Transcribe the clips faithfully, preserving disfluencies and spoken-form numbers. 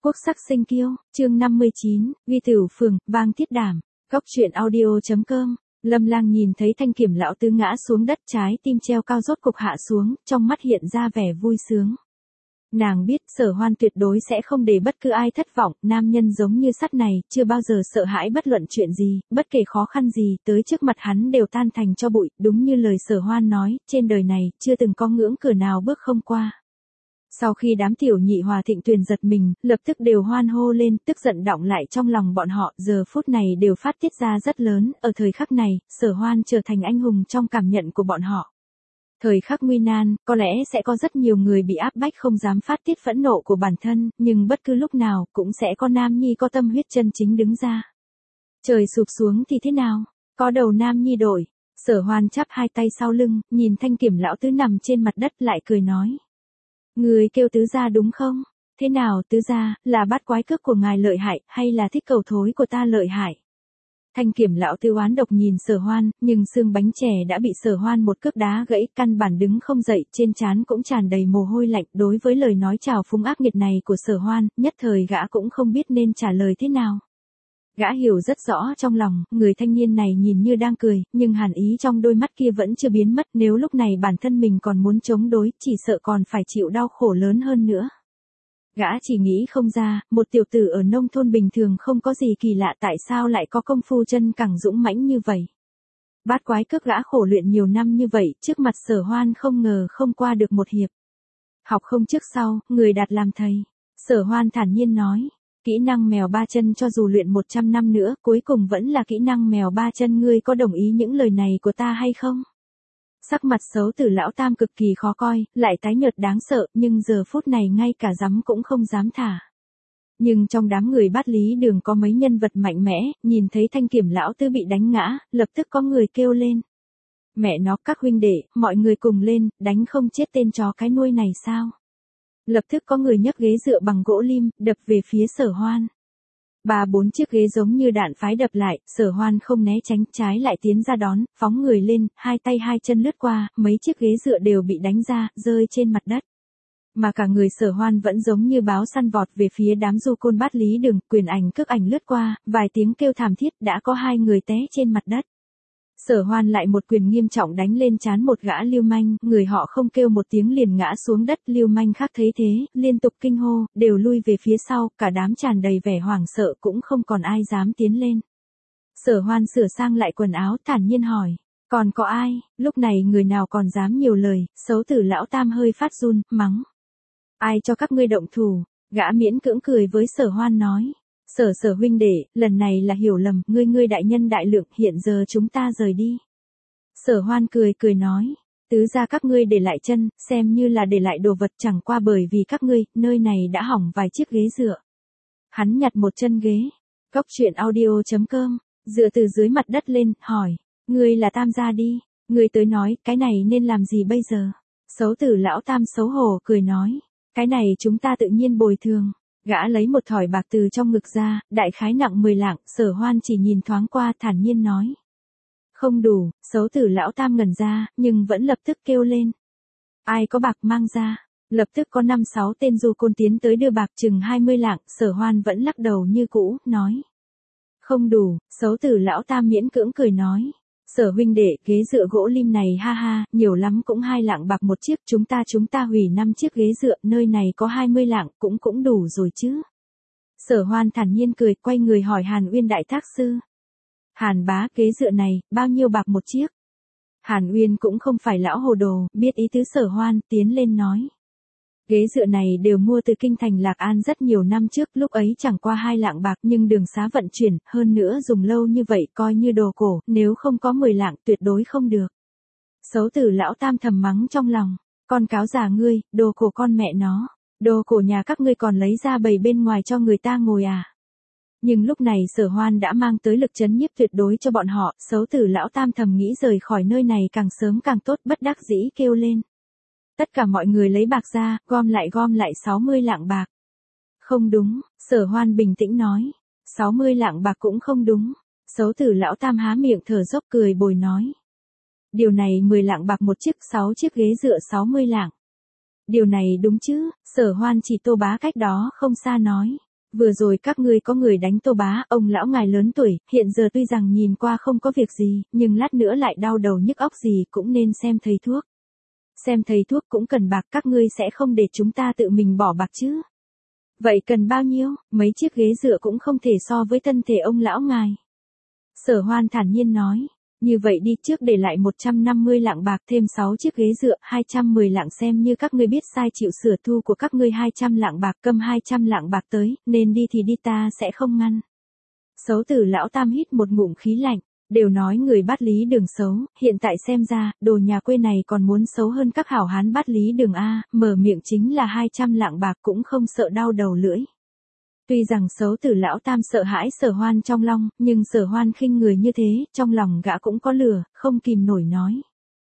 Quốc sắc sinh kiêu, chương năm mươi chín, Ghi Tửu Phường, vang thiết đảm. Góc truyện audio chấm com. Lâm Lang nhìn thấy Thanh Kiểm lão tứ ngã xuống đất, trái tim treo cao rốt cục hạ xuống, trong mắt hiện ra vẻ vui sướng. Nàng biết Sở Hoan tuyệt đối sẽ không để bất cứ ai thất vọng, nam nhân giống như sắt này, chưa bao giờ sợ hãi bất luận chuyện gì, bất kể khó khăn gì, tới trước mặt hắn đều tan thành cho bụi, đúng như lời Sở Hoan nói, trên đời này, chưa từng có ngưỡng cửa nào bước không qua. Sau khi đám tiểu nhị Hòa Thịnh Tuyền giật mình, lập tức đều hoan hô lên, tức giận đọng lại trong lòng bọn họ, giờ phút này đều phát tiết ra rất lớn, ở thời khắc này, Sở Hoan trở thành anh hùng trong cảm nhận của bọn họ. Thời khắc nguy nan, có lẽ sẽ có rất nhiều người bị áp bách không dám phát tiết phẫn nộ của bản thân, nhưng bất cứ lúc nào, cũng sẽ có nam nhi có tâm huyết chân chính đứng ra. Trời sụp xuống thì thế nào? Có đầu nam nhi đổi. Sở Hoan chắp hai tay sau lưng, nhìn Thanh Kiểm lão tứ nằm trên mặt đất lại cười nói. Người kêu tứ gia đúng không? Thế nào tứ gia, là bát quái cước của ngài lợi hại, hay là thích cầu thối của ta lợi hại? Thanh Kiểm lão tứ oán độc nhìn Sở Hoan, nhưng xương bánh chè đã bị Sở Hoan một cước đá gãy, căn bản đứng không dậy, trên trán cũng tràn đầy mồ hôi lạnh. Đối với lời nói trào phúng ác nghiệt này của Sở Hoan, nhất thời gã cũng không biết nên trả lời thế nào. Gã hiểu rất rõ trong lòng, người thanh niên này nhìn như đang cười, nhưng hàn ý trong đôi mắt kia vẫn chưa biến mất, nếu lúc này bản thân mình còn muốn chống đối, chỉ sợ còn phải chịu đau khổ lớn hơn nữa. Gã chỉ nghĩ không ra, một tiểu tử ở nông thôn bình thường không có gì kỳ lạ, tại sao lại có công phu chân cẳng dũng mãnh như vậy. Bát quái cước gã khổ luyện nhiều năm như vậy, trước mặt Sở Hoan không ngờ không qua được một hiệp. Học không trước sau, người đạt làm thầy. Sở Hoan thản nhiên nói. Kỹ năng mèo ba chân cho dù luyện một trăm năm nữa, cuối cùng vẫn là kỹ năng mèo ba chân, ngươi có đồng ý những lời này của ta hay không? Sắc mặt xấu tử lão tam cực kỳ khó coi, lại tái nhợt đáng sợ, nhưng giờ phút này ngay cả dám cũng không dám thả. Nhưng trong đám người Bát Lý Đường có mấy nhân vật mạnh mẽ, nhìn thấy Thanh Kiểm lão tứ bị đánh ngã, lập tức có người kêu lên. Mẹ nó, các huynh đệ, mọi người cùng lên, đánh không chết tên chó cái nuôi này sao? Lập tức có người nhấc ghế dựa bằng gỗ lim, đập về phía Sở Hoan. Ba bốn chiếc ghế giống như đạn pháo đập lại, Sở Hoan không né tránh, trái lại tiến ra đón, phóng người lên, hai tay hai chân lướt qua, mấy chiếc ghế dựa đều bị đánh ra, rơi trên mặt đất. Mà cả người Sở Hoan vẫn giống như báo săn vọt về phía đám du côn Bát Lý Đường, quyền ảnh cước ảnh lướt qua, vài tiếng kêu thảm thiết, đã có hai người té trên mặt đất. Sở Hoan lại một quyền nghiêm trọng đánh lên trán một gã lưu manh, người họ không kêu một tiếng liền ngã xuống đất, lưu manh khác thấy thế, liên tục kinh hô, đều lui về phía sau, cả đám tràn đầy vẻ hoảng sợ cũng không còn ai dám tiến lên. Sở Hoan sửa sang lại quần áo, thản nhiên hỏi, còn có ai? Lúc này người nào còn dám nhiều lời, xấu tử lão tam hơi phát run, mắng. Ai cho các ngươi động thủ? Gã miễn cưỡng cười với Sở Hoan nói. Sở Sở huynh đệ, lần này là hiểu lầm, ngươi ngươi đại nhân đại lượng, hiện giờ chúng ta rời đi. Sở Hoan cười cười nói, tứ gia các ngươi để lại chân, xem như là để lại đồ vật, chẳng qua bởi vì các ngươi, nơi này đã hỏng vài chiếc ghế dựa. Hắn nhặt một chân ghế, góc truyện audio chấm com, dựa từ dưới mặt đất lên, hỏi, ngươi là Tam gia đi, ngươi tới nói, cái này nên làm gì bây giờ? Xấu tử lão Tam xấu hổ cười nói, cái này chúng ta tự nhiên bồi thường. Gã lấy một thỏi bạc từ trong ngực ra, đại khái nặng mười lạng, Sở Hoan chỉ nhìn thoáng qua, thản nhiên nói. Không đủ, xấu tử lão tam ngẩn ra, nhưng vẫn lập tức kêu lên. Ai có bạc mang ra? Lập tức có năm sáu tên du côn tiến tới đưa bạc chừng hai mươi lạng, Sở Hoan vẫn lắc đầu như cũ, nói. Không đủ, xấu tử lão tam miễn cưỡng cười nói. Sở huynh đệ, ghế dựa gỗ lim này ha ha, nhiều lắm cũng hai lạng bạc một chiếc, chúng ta chúng ta hủy năm chiếc ghế dựa, nơi này có hai mươi lạng, cũng cũng đủ rồi chứ. Sở Hoan thản nhiên cười, quay người hỏi Hàn Uyên đại thác sư. Hàn bá, ghế dựa này, bao nhiêu bạc một chiếc? Hàn Uyên cũng không phải lão hồ đồ, biết ý tứ Sở Hoan, tiến lên nói. Ghế dựa này đều mua từ kinh thành Lạc An rất nhiều năm trước, lúc ấy chẳng qua hai lạng bạc, nhưng đường xá vận chuyển, hơn nữa dùng lâu như vậy coi như đồ cổ, nếu không có mười lạng tuyệt đối không được. Xấu tử lão tam thầm mắng trong lòng, con cáo già ngươi, đồ cổ con mẹ nó, đồ cổ nhà các ngươi còn lấy ra bày bên ngoài cho người ta ngồi à. Nhưng lúc này Sở Hoan đã mang tới lực chấn nhiếp tuyệt đối cho bọn họ, xấu tử lão tam thầm nghĩ rời khỏi nơi này càng sớm càng tốt, bất đắc dĩ kêu lên. Tất cả mọi người lấy bạc ra, gom lại gom lại sáu mươi lạng bạc. Không đúng, Sở Hoan bình tĩnh nói. sáu mươi lạng bạc cũng không đúng. Xấu tử lão tam há miệng thở dốc cười bồi nói. Điều này mười lạng bạc một chiếc, sáu chiếc ghế dựa sáu mươi lạng. Điều này đúng chứ, Sở Hoan chỉ Tô Bá cách đó không xa nói. Vừa rồi các ngươi có người đánh Tô bá, ông lão ngài lớn tuổi, hiện giờ tuy rằng nhìn qua không có việc gì, nhưng lát nữa lại đau đầu nhức óc gì cũng nên xem thầy thuốc. Xem thầy thuốc cũng cần bạc, các ngươi sẽ không để chúng ta tự mình bỏ bạc chứ. Vậy cần bao nhiêu, mấy chiếc ghế dựa cũng không thể so với thân thể ông lão ngài. Sở Hoan thản nhiên nói, như vậy đi, trước để lại một trăm năm mươi lạng bạc thêm sáu chiếc ghế dựa, hai trăm mười lạng, xem như các ngươi biết sai chịu sửa, thu của các ngươi hai trăm lạng bạc, cầm hai trăm lạng bạc tới, nên đi thì đi, ta sẽ không ngăn. Xấu Tử lão tam hít một ngụm khí lạnh, đều nói người Bát Lý Đường xấu, hiện tại xem ra, đồ nhà quê này còn muốn xấu hơn các hảo hán Bát Lý Đường a, mở miệng chính là hai trăm lạng bạc cũng không sợ đau đầu lưỡi. Tuy rằng Xấu Tử lão tam sợ hãi Sở Hoan trong lòng, nhưng Sở Hoan khinh người như thế, trong lòng gã cũng có lửa, không kìm nổi nói.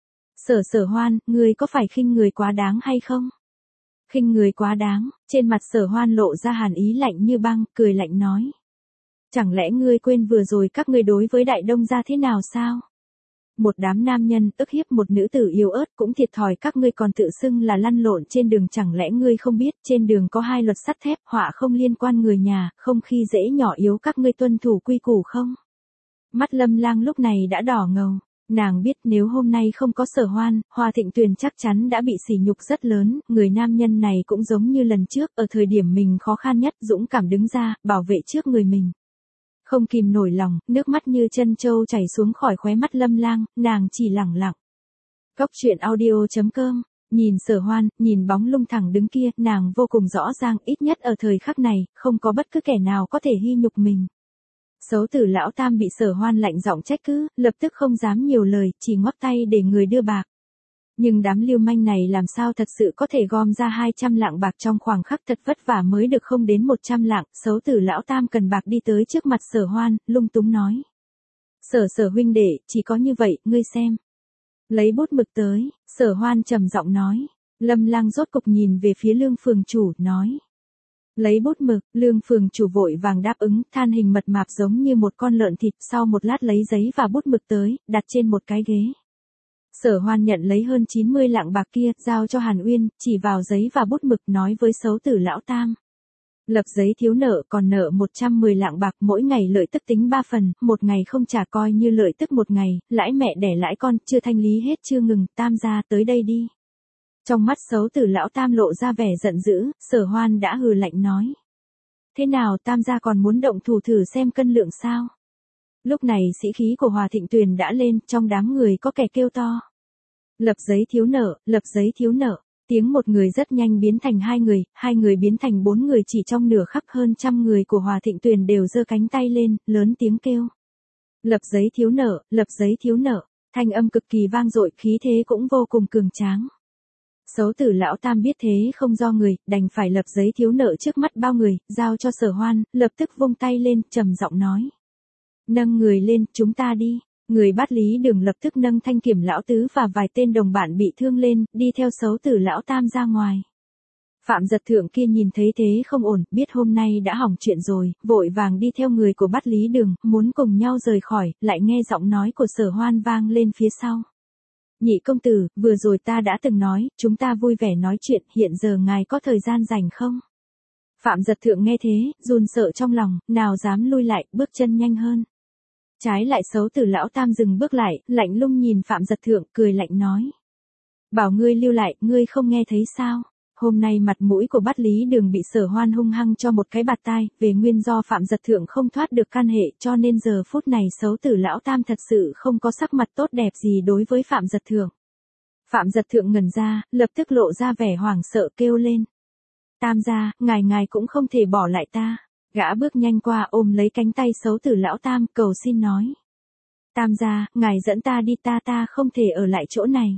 Sở Sở Hoan, ngươi có phải khinh người quá đáng hay không? Khinh người quá đáng, trên mặt Sở Hoan lộ ra hàn ý lạnh như băng, cười lạnh nói. Chẳng lẽ ngươi quên vừa rồi các ngươi đối với Đại Đông gia thế nào sao? Một đám nam nhân ức hiếp một nữ tử yếu ớt, cũng thiệt thòi các ngươi còn tự xưng là lăn lộn trên đường, chẳng lẽ ngươi không biết trên đường có hai luật sắt thép, họa không liên quan người nhà, không khi dễ nhỏ yếu, các ngươi tuân thủ quy củ không? Mắt Lâm Lang lúc này đã đỏ ngầu, nàng biết nếu hôm nay không có Sở Hoan, Hoa Thịnh Tuyền chắc chắn đã bị sỉ nhục rất lớn, người nam nhân này cũng giống như lần trước, ở thời điểm mình khó khăn nhất, dũng cảm đứng ra, bảo vệ trước người mình. Không kìm nổi lòng, nước mắt như chân trâu chảy xuống khỏi khóe mắt Lâm Lang, nàng chỉ lẳng lặng. Cốc truyện audio chấm com, nhìn Sở Hoan, nhìn bóng lung thẳng đứng kia, nàng vô cùng rõ ràng, ít nhất ở thời khắc này, không có bất cứ kẻ nào có thể hy nhục mình. Xấu Tử lão tam bị Sở Hoan lạnh giọng trách cứ, lập tức không dám nhiều lời, chỉ ngoắc tay để người đưa bạc. Nhưng đám lưu manh này làm sao thật sự có thể gom ra hai trăm lạng bạc trong khoảng khắc thật vất vả mới được không đến một trăm lạng, Xấu Tử lão tam cần bạc đi tới trước mặt Sở Hoan, lung túng nói. Sở Sở huynh đệ, chỉ có như vậy, ngươi xem. Lấy bút mực tới, Sở Hoan trầm giọng nói. Lâm Lang rốt cục nhìn về phía Lương phường chủ, nói. Lấy bút mực, Lương phường chủ vội vàng đáp ứng, than hình mật mạp giống như một con lợn thịt, sau một lát lấy giấy và bút mực tới, đặt trên một cái ghế. Sở Hoan nhận lấy hơn chín mươi lạng bạc kia, giao cho Hàn Uyên, chỉ vào giấy và bút mực nói với Xấu Tử lão tam. Lập giấy thiếu nợ, còn nợ một trăm mười lạng bạc, mỗi ngày lợi tức tính ba phần, một ngày không trả coi như lợi tức một ngày, lãi mẹ đẻ lãi con, chưa thanh lý hết chưa ngừng, tam gia tới đây đi. Trong mắt Xấu Tử lão tam lộ ra vẻ giận dữ, Sở Hoan đã hừ lạnh nói. Thế nào, tam gia còn muốn động thủ thử xem cân lượng sao? Lúc này sĩ khí của Hòa Thịnh Tuyền đã lên, trong đám người có kẻ kêu to. Lập giấy thiếu nợ, lập giấy thiếu nợ. Tiếng một người rất nhanh biến thành hai người, hai người biến thành bốn người, chỉ trong nửa khắc hơn trăm người của Hòa Thịnh Tuyền đều giơ cánh tay lên, lớn tiếng kêu. Lập giấy thiếu nợ, lập giấy thiếu nợ. Thanh âm cực kỳ vang dội, khí thế cũng vô cùng cường tráng. Xấu Tử lão tam biết thế không do người, đành phải lập giấy thiếu nợ trước mắt bao người, giao cho Sở Hoan, lập tức vung tay lên, trầm giọng nói. Nâng người lên, chúng ta đi. Người Bát Lý Đường lập tức nâng Thanh Kiểm lão tứ và vài tên đồng bạn bị thương lên, đi theo Xấu Tử lão tam ra ngoài. Phạm Giật Thượng kia nhìn thấy thế không ổn, biết hôm nay đã hỏng chuyện rồi, vội vàng đi theo người của Bát Lý Đường, muốn cùng nhau rời khỏi, lại nghe giọng nói của Sở Hoan vang lên phía sau. Nhị công tử, vừa rồi ta đã từng nói, chúng ta vui vẻ nói chuyện, hiện giờ ngài có thời gian rảnh không? Phạm Giật Thượng nghe thế, run sợ trong lòng, nào dám lui lại, bước chân nhanh hơn. Trái lại Xấu Tử lão tam dừng bước lại, lạnh lùng nhìn Phạm Giật Thượng, cười lạnh nói. Bảo ngươi lưu lại, ngươi không nghe thấy sao? Hôm nay mặt mũi của Bát Lý Đường bị Sở Hoan hung hăng cho một cái bạt tai, về nguyên do Phạm Giật Thượng không thoát được can hệ, cho nên giờ phút này Xấu Tử lão tam thật sự không có sắc mặt tốt đẹp gì đối với Phạm Giật Thượng. Phạm Giật Thượng ngẩn ra, lập tức lộ ra vẻ hoảng sợ kêu lên. Tam gia, ngài ngài cũng không thể bỏ lại ta. Gã bước nhanh qua ôm lấy cánh tay Xấu Tử lão tam, cầu xin nói. Tam gia, ngài dẫn ta đi, ta ta không thể ở lại chỗ này.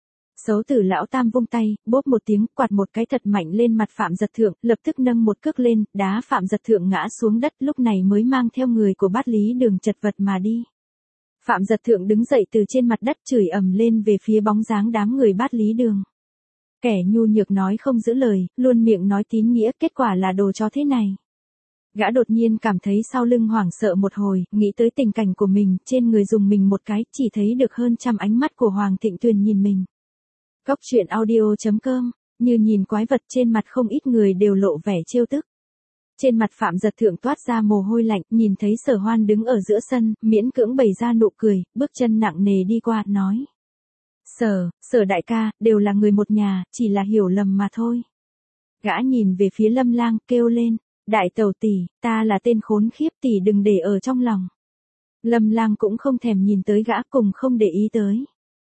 Xấu Tử lão tam vung tay, bốp một tiếng, quạt một cái thật mạnh lên mặt Phạm Giật Thượng, lập tức nâng một cước lên, đá Phạm Giật Thượng ngã xuống đất, lúc này mới mang theo người của Bát Lý Đường chật vật mà đi. Phạm Giật Thượng đứng dậy từ trên mặt đất, chửi ầm lên về phía bóng dáng đám người Bát Lý Đường. Kẻ nhu nhược nói không giữ lời, luôn miệng nói tín nghĩa, kết quả là đồ chó thế này. Gã đột nhiên cảm thấy sau lưng hoảng sợ một hồi, nghĩ tới tình cảnh của mình, trên người dùng mình một cái, chỉ thấy được hơn trăm ánh mắt của Hoàng Thịnh Tuyền nhìn mình. Cốc truyện audio chấm com, như nhìn quái vật, trên mặt không ít người đều lộ vẻ trêu tức. Trên mặt Phạm Giật Thượng toát ra mồ hôi lạnh, nhìn thấy Sở Hoan đứng ở giữa sân, miễn cưỡng bày ra nụ cười, bước chân nặng nề đi qua, nói. Sở, Sở đại ca, đều là người một nhà, chỉ là hiểu lầm mà thôi. Gã nhìn về phía Lâm Lang, kêu lên, đại tẩu tỷ, ta là tên khốn khiếp, tỷ đừng để ở trong lòng. Lâm Lang cũng không thèm nhìn tới gã, cùng không để ý tới.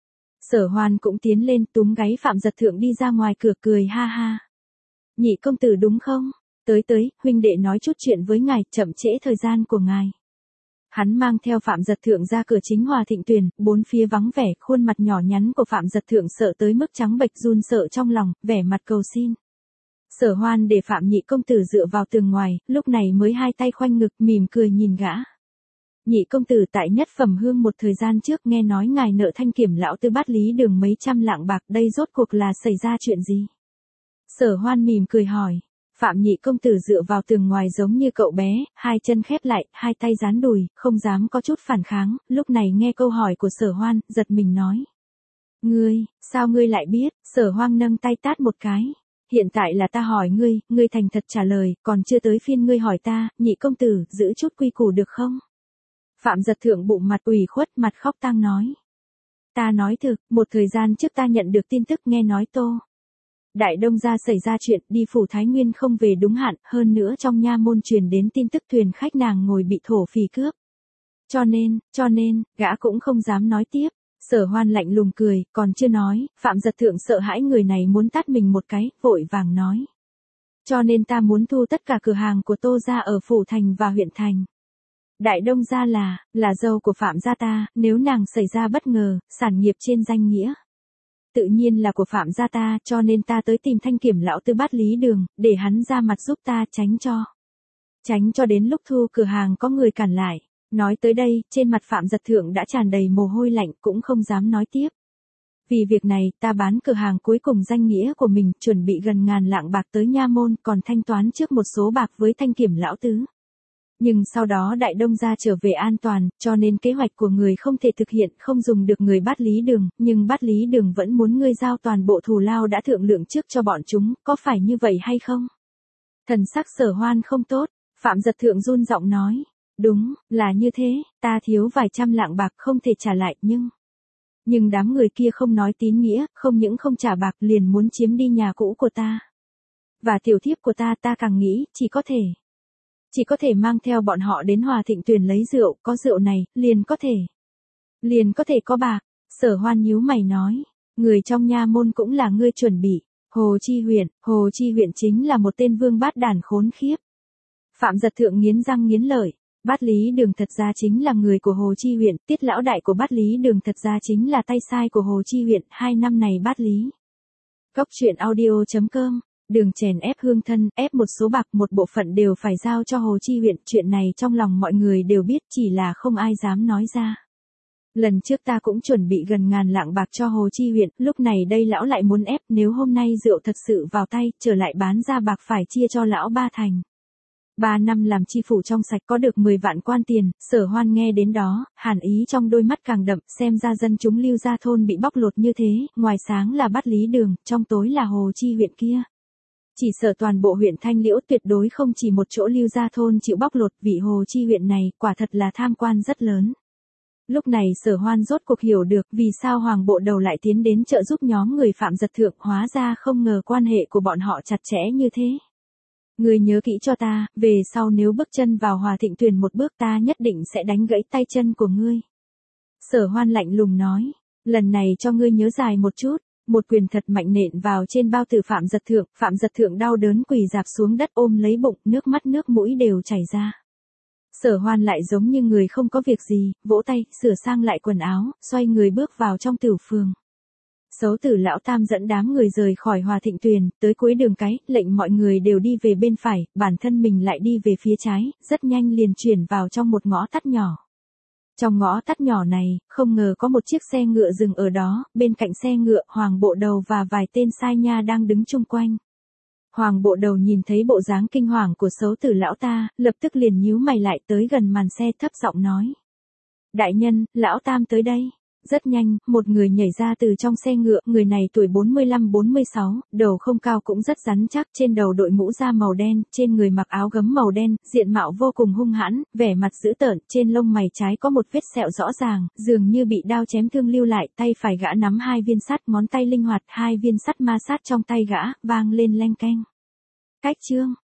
Sở Hoan cũng tiến lên túm gáy Phạm Giật Thượng đi ra ngoài cửa, cười ha ha. Nhị công tử đúng không? Tới tới, huynh đệ nói chút chuyện với ngài, chậm trễ thời gian của ngài. Hắn mang theo Phạm Giật Thượng ra cửa chính Hòa Thịnh Tuyền, bốn phía vắng vẻ, khuôn mặt nhỏ nhắn của Phạm Giật Thượng sợ tới mức trắng bệch, run sợ trong lòng, vẻ mặt cầu xin. Sở Hoan để Phạm nhị công tử dựa vào tường ngoài, lúc này mới hai tay khoanh ngực, mỉm cười nhìn gã. Nhị công tử, tại Nhất Phẩm Hương một thời gian trước nghe nói ngài nợ Thanh Kiểm lão Tư Bát Lý Đường mấy trăm lạng bạc, đây rốt cuộc là xảy ra chuyện gì? Sở Hoan mỉm cười hỏi. Phạm nhị công tử dựa vào tường ngoài giống như cậu bé, hai chân khép lại, hai tay dán đùi, không dám có chút phản kháng, lúc này nghe câu hỏi của Sở Hoan, giật mình nói. Ngươi, sao ngươi lại biết? Sở Hoan nâng tay tát một cái. Hiện tại là ta hỏi ngươi, ngươi thành thật trả lời, còn chưa tới phiên ngươi hỏi ta, nhị công tử, giữ chút quy củ được không? Phạm Giật Thượng bụng mặt ủy khuất, mặt khóc tang nói. Ta nói thực, một thời gian trước ta nhận được tin tức nghe nói Tô Đại Đông gia xảy ra chuyện, đi phủ Thái Nguyên không về đúng hạn, hơn nữa trong nha môn truyền đến tin tức thuyền khách nàng ngồi bị thổ phỉ cướp. Cho nên, cho nên, gã cũng không dám nói tiếp. Sở Hoan lạnh lùng cười, còn chưa nói, Phạm Giật Thượng sợ hãi người này muốn tát mình một cái, vội vàng nói. Cho nên ta muốn thu tất cả cửa hàng của Tô gia ở phủ thành và huyện thành. Đại Đông gia là, là dâu của Phạm gia ta, nếu nàng xảy ra bất ngờ, sản nghiệp trên danh nghĩa. Tự nhiên là của Phạm gia ta, cho nên ta tới tìm Thanh Kiểm lão Tư Bát Lý Đường, để hắn ra mặt giúp ta, tránh cho. Tránh cho đến lúc thu cửa hàng có người cản lại. Nói tới đây, trên mặt Phạm Giật Thượng đã tràn đầy mồ hôi lạnh, cũng không dám nói tiếp. Vì việc này, ta bán cửa hàng cuối cùng danh nghĩa của mình, chuẩn bị gần ngàn lạng bạc tới nha môn, còn thanh toán trước một số bạc với Thanh Kiểm lão tứ. Nhưng sau đó Đại Đông gia trở về an toàn, cho nên kế hoạch của người không thể thực hiện, không dùng được người Bát Lý Đường, nhưng Bát Lý Đường vẫn muốn ngươi giao toàn bộ thù lao đã thượng lượng trước cho bọn chúng, có phải như vậy hay không? Thần sắc Sở Hoan không tốt, Phạm Giật Thượng run giọng nói. Đúng, là như thế, ta thiếu vài trăm lạng bạc không thể trả lại, nhưng... Nhưng đám người kia không nói tín nghĩa, không những không trả bạc liền muốn chiếm đi nhà cũ của ta. Và tiểu thiếp của ta, ta càng nghĩ, chỉ có thể... Chỉ có thể mang theo bọn họ đến Hòa Thịnh Tuyền lấy rượu, có rượu này, liền có thể. Liền có thể có bạc. Sở Hoan nhíu mày nói, người trong nha môn cũng là ngươi chuẩn bị. Hồ Chi Huyện, Hồ Chi Huyện chính là một tên vương bát đàn khốn khiếp. Phạm Giật Thượng nghiến răng nghiến lợi. Bát Lý Đường thật ra chính là người của Hồ Chi Huyện, tiết lão đại của Bát Lý Đường thật ra chính là tay sai của Hồ Chi Huyện, hai năm này Bát Lý. Góc truyện audio chấm com, Đường chèn ép hương thân, ép một số bạc, một bộ phận đều phải giao cho Hồ Chi Huyện, chuyện này trong lòng mọi người đều biết, chỉ là không ai dám nói ra. Lần trước ta cũng chuẩn bị gần ngàn lạng bạc cho Hồ Chi Huyện, lúc này đây lão lại muốn ép, nếu hôm nay rượu thật sự vào tay, trở lại bán ra bạc phải chia cho lão ba thành. Ba năm làm chi phủ trong sạch có được mười vạn quan tiền, Sở Hoan nghe đến đó, hàn ý trong đôi mắt càng đậm, xem ra dân chúng Lưu Gia thôn bị bóc lột như thế, ngoài sáng là Bát Lý Đường, trong tối là Hồ Chi Huyện kia. Chỉ sợ toàn bộ huyện Thanh Liễu tuyệt đối không chỉ một chỗ Lưu Gia thôn chịu bóc lột, vị Hồ Chi Huyện này, quả thật là tham quan rất lớn. Lúc này Sở Hoan rốt cuộc hiểu được vì sao Hoàng Bộ Đầu lại tiến đến trợ giúp nhóm người Phạm Giật Thượng, hóa ra không ngờ quan hệ của bọn họ chặt chẽ như thế. Ngươi nhớ kỹ cho ta, về sau nếu bước chân vào Hòa Thịnh Tuyền một bước ta nhất định sẽ đánh gãy tay chân của ngươi. Sở Hoan lạnh lùng nói, lần này cho ngươi nhớ dài một chút, một quyền thật mạnh nện vào trên bao tử Phạm Giật Thượng, Phạm Giật Thượng đau đớn quỳ rạp xuống đất ôm lấy bụng, nước mắt nước mũi đều chảy ra. Sở Hoan lại giống như người không có việc gì, vỗ tay, sửa sang lại quần áo, xoay người bước vào trong tửu phường. Xấu Tử lão tam dẫn đám người rời khỏi Hòa Thịnh Tuyền, tới cuối đường cái, lệnh mọi người đều đi về bên phải, bản thân mình lại đi về phía trái, rất nhanh liền chuyển vào trong một ngõ tắt nhỏ. Trong ngõ tắt nhỏ này, không ngờ có một chiếc xe ngựa dừng ở đó, bên cạnh xe ngựa, Hoàng Bộ Đầu và vài tên sai nha đang đứng chung quanh. Hoàng Bộ Đầu nhìn thấy bộ dáng kinh hoàng của Xấu Tử lão ta, lập tức liền nhíu mày lại tới gần màn xe thấp giọng nói. Đại nhân, lão tam tới đây. Rất nhanh, một người nhảy ra từ trong xe ngựa, người này tuổi bốn mươi lăm bốn mươi sáu, đầu không cao cũng rất rắn chắc, trên đầu đội mũ da màu đen, trên người mặc áo gấm màu đen, diện mạo vô cùng hung hãn, vẻ mặt dữ tợn, trên lông mày trái có một vết sẹo rõ ràng, dường như bị đao chém thương lưu lại, tay phải gã nắm hai viên sắt, ngón tay linh hoạt, hai viên sắt ma sát trong tay gã, vang lên leng keng. Cách chương